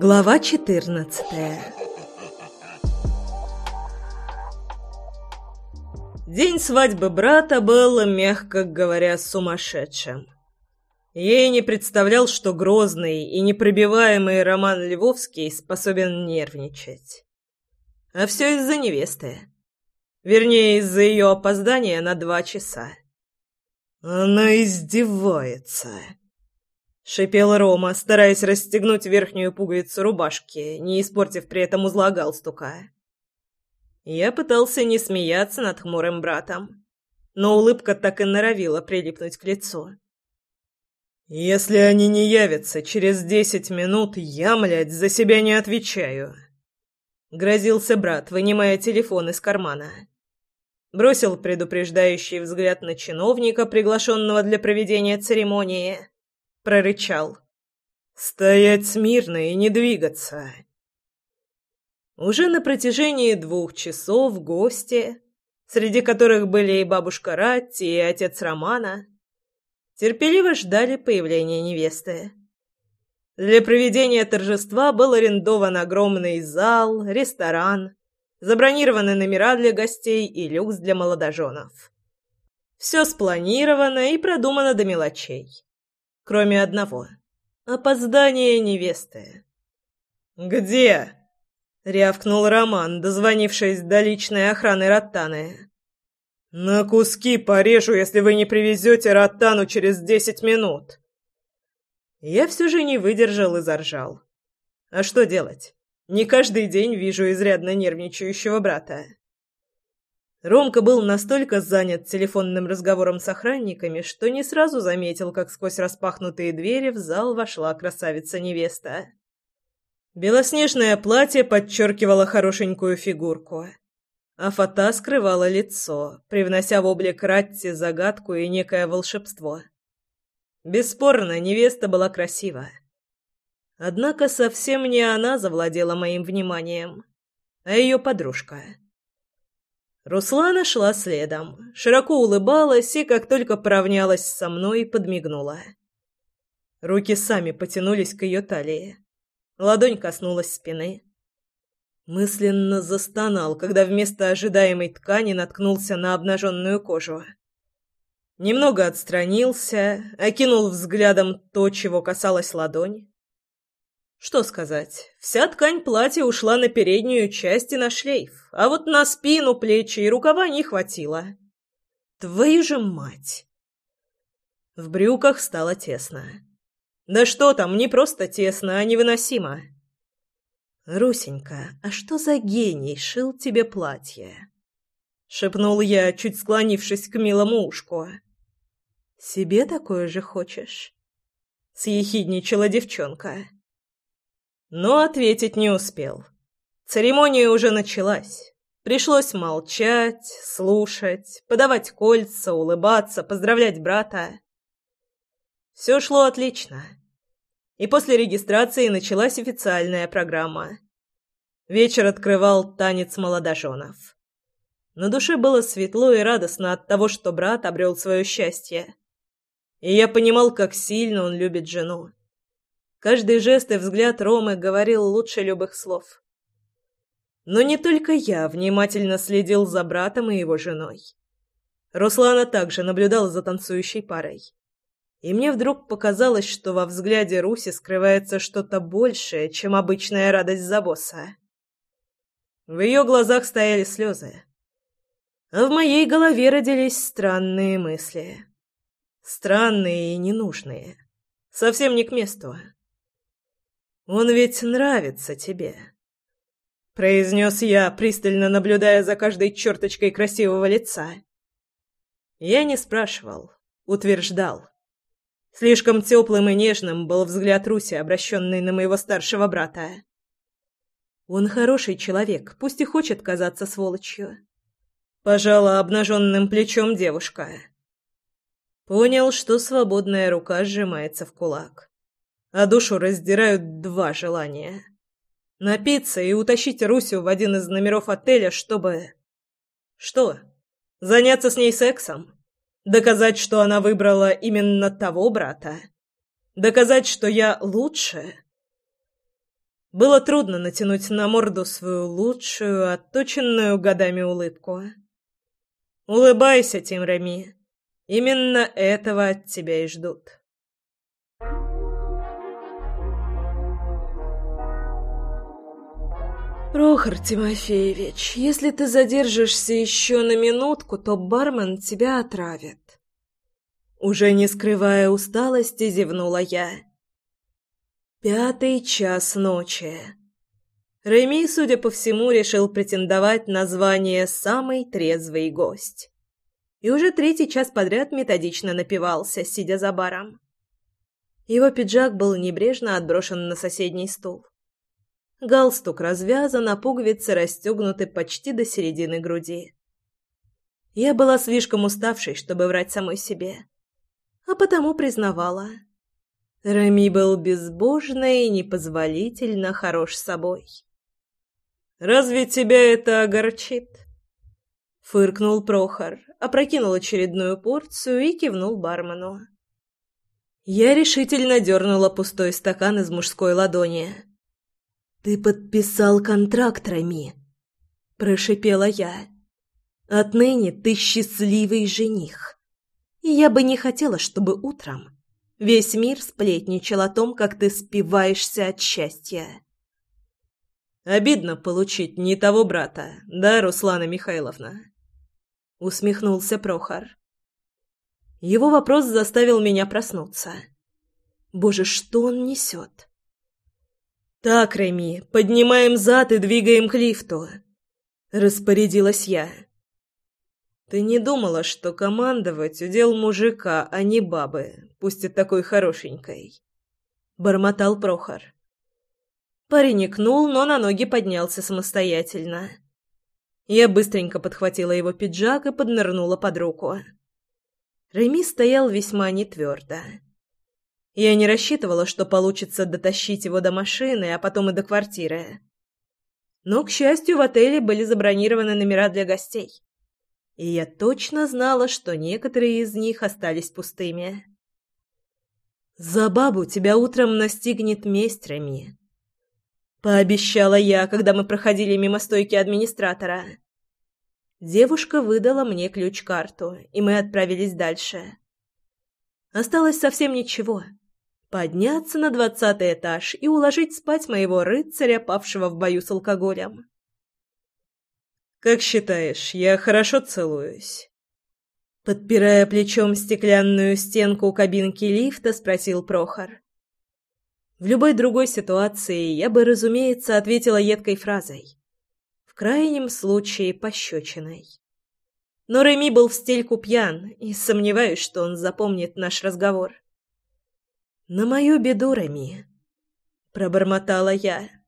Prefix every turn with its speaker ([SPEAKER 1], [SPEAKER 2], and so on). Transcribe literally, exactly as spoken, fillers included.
[SPEAKER 1] Глава четырнадцатая. День свадьбы брата был, мягко говоря, сумасшедшим. Я и не представлял, что грозный и непробиваемый Роман Львовский способен нервничать. А все из-за невесты. Вернее, из-за ее опоздания на два часа. «Она издевается», — шипел Рома, стараясь расстегнуть верхнюю пуговицу рубашки, не испортив при этом узла галстука. Я пытался не смеяться над хмурым братом, но улыбка так и норовила прилипнуть к лицу. «Если они не явятся через десять минут, я, млядь, за себя не отвечаю», — грозился брат, вынимая телефон из кармана. Бросил предупреждающий взгляд на чиновника, приглашенного для проведения церемонии. Прорычал: «Стоять смирно и не двигаться». Уже на протяжении двух часов гости, среди которых были и бабушка Ратти, и отец Романа, терпеливо ждали появления невесты. Для проведения торжества был арендован огромный зал, ресторан, забронированы номера для гостей и люкс для молодоженов. Все спланировано и продумано до мелочей. Кроме одного — опоздания невесты. «Где?» — рявкнул Роман, дозвонившись до личной охраны Ротаны. «На куски порежу, если вы не привезете Ротану через десять минут». Я все же не выдержал и заржал. А что делать? Не каждый день вижу изрядно нервничающего брата. Ромка был настолько занят телефонным разговором с охранниками, что не сразу заметил, как сквозь распахнутые двери в зал вошла красавица-невеста. Белоснежное платье подчеркивало хорошенькую фигурку, а фата скрывала лицо, привнося в облик Ратти загадку и некое волшебство. Бесспорно, невеста была красива. Однако совсем не она завладела моим вниманием, а ее подружка. Руслана шла следом, широко улыбалась и, как только поравнялась со мной, подмигнула. Руки сами потянулись к ее талии. Ладонь коснулась спины. Мысленно застонал, когда вместо ожидаемой ткани наткнулся на обнаженную кожу. Немного отстранился, окинул взглядом то, чего касалась ладонь. Что сказать, вся ткань платья ушла на переднюю часть и на шлейф, а вот на спину, плечи и рукава не хватило. Твою же мать! В брюках стало тесно. Да что там, не просто тесно, а невыносимо. «Русенька, а что за гений шил тебе платье?» — шепнул я, чуть склонившись к милому ушку. «Себе такое же хочешь?» — съехидничала девчонка. Но ответить не успел. Церемония уже началась. Пришлось молчать, слушать, подавать кольца, улыбаться, поздравлять брата. Все шло отлично. И после регистрации началась официальная программа. Вечер открывал танец молодоженов. На душе было светло и радостно от того, что брат обрел свое счастье. И я понимал, как сильно он любит жену. Каждый жест и взгляд Ромы говорил лучше любых слов. Но не только я внимательно следил за братом и его женой. Руслана также наблюдала за танцующей парой. И мне вдруг показалось, что во взгляде Руси скрывается что-то большее, чем обычная радость за босса. В ее глазах стояли слезы. А в моей голове родились странные мысли. Странные и ненужные. Совсем не к месту. «Он ведь нравится тебе», — произнес я, пристально наблюдая за каждой черточкой красивого лица. Я не спрашивал, утверждал. Слишком теплым и нежным был взгляд Руси, обращенный на моего старшего брата. «Он хороший человек, пусть и хочет казаться сволочью», — пожала обнаженным плечом девушка. Понял, что свободная рука сжимается в кулак. А душу раздирают два желания. Напиться и утащить Русю в один из номеров отеля, чтобы... Что? Заняться с ней сексом? Доказать, что она выбрала именно того брата? Доказать, что я лучше? Было трудно натянуть на морду свою лучшую, отточенную годами улыбку. «Улыбайся, Тим Реми. Именно этого от тебя и ждут». «Прохор Тимофеевич, если ты задержишься еще на минутку, то бармен тебя отравит». Уже не скрывая усталости, зевнула я. Пятый час ночи. Реми, судя по всему, решил претендовать на звание «самый трезвый гость». И уже третий час подряд методично напивался, сидя за баром. Его пиджак был небрежно отброшен на соседний стул. Галстук развязан, а пуговицы расстегнуты почти до середины груди. Я была слишком уставшей, чтобы врать самой себе, а потому признавала. Реми был безбожно и непозволительно хорош собой. «Разве тебя это огорчит?» — фыркнул Прохор, опрокинул очередную порцию и кивнул бармену. Я решительно дернула пустой стакан из мужской ладони. «Ты подписал контракт, Реми», — прошипела я. «Отныне ты счастливый жених. И я бы не хотела, чтобы утром весь мир сплетничал о том, как ты спиваешься от счастья». «Обидно получить не того брата, да, Руслана Михайловна?» — усмехнулся Прохор. Его вопрос заставил меня проснуться. Боже, что он несет? «Так, Реми, поднимаем зад и двигаем к лифту», — распорядилась я. «Ты не думала, что командовать удел мужика, а не бабы, пусть и такой хорошенькой?» — бормотал Прохор. Парень икнул, но на ноги поднялся самостоятельно. Я быстренько подхватила его пиджак и поднырнула под руку. Реми стоял весьма нетвердо. Я не рассчитывала, что получится дотащить его до машины, а потом и до квартиры. Но, к счастью, в отеле были забронированы номера для гостей. И я точно знала, что некоторые из них остались пустыми. «За бабу тебя утром настигнет месть, Реми», — пообещала я, когда мы проходили мимо стойки администратора. Девушка выдала мне ключ-карту, и мы отправились дальше. Осталось совсем ничего. Подняться на двадцатый этаж и уложить спать моего рыцаря, павшего в бою с алкоголем. «Как считаешь, я хорошо целуюсь?» Подпирая плечом стеклянную стенку кабинки лифта, спросил Прохор. В любой другой ситуации я бы, разумеется, ответила едкой фразой. В крайнем случае пощечиной. Но Реми был в стельку пьян, и сомневаюсь, что он запомнит наш разговор. «На мою беду, Реми», — пробормотала я.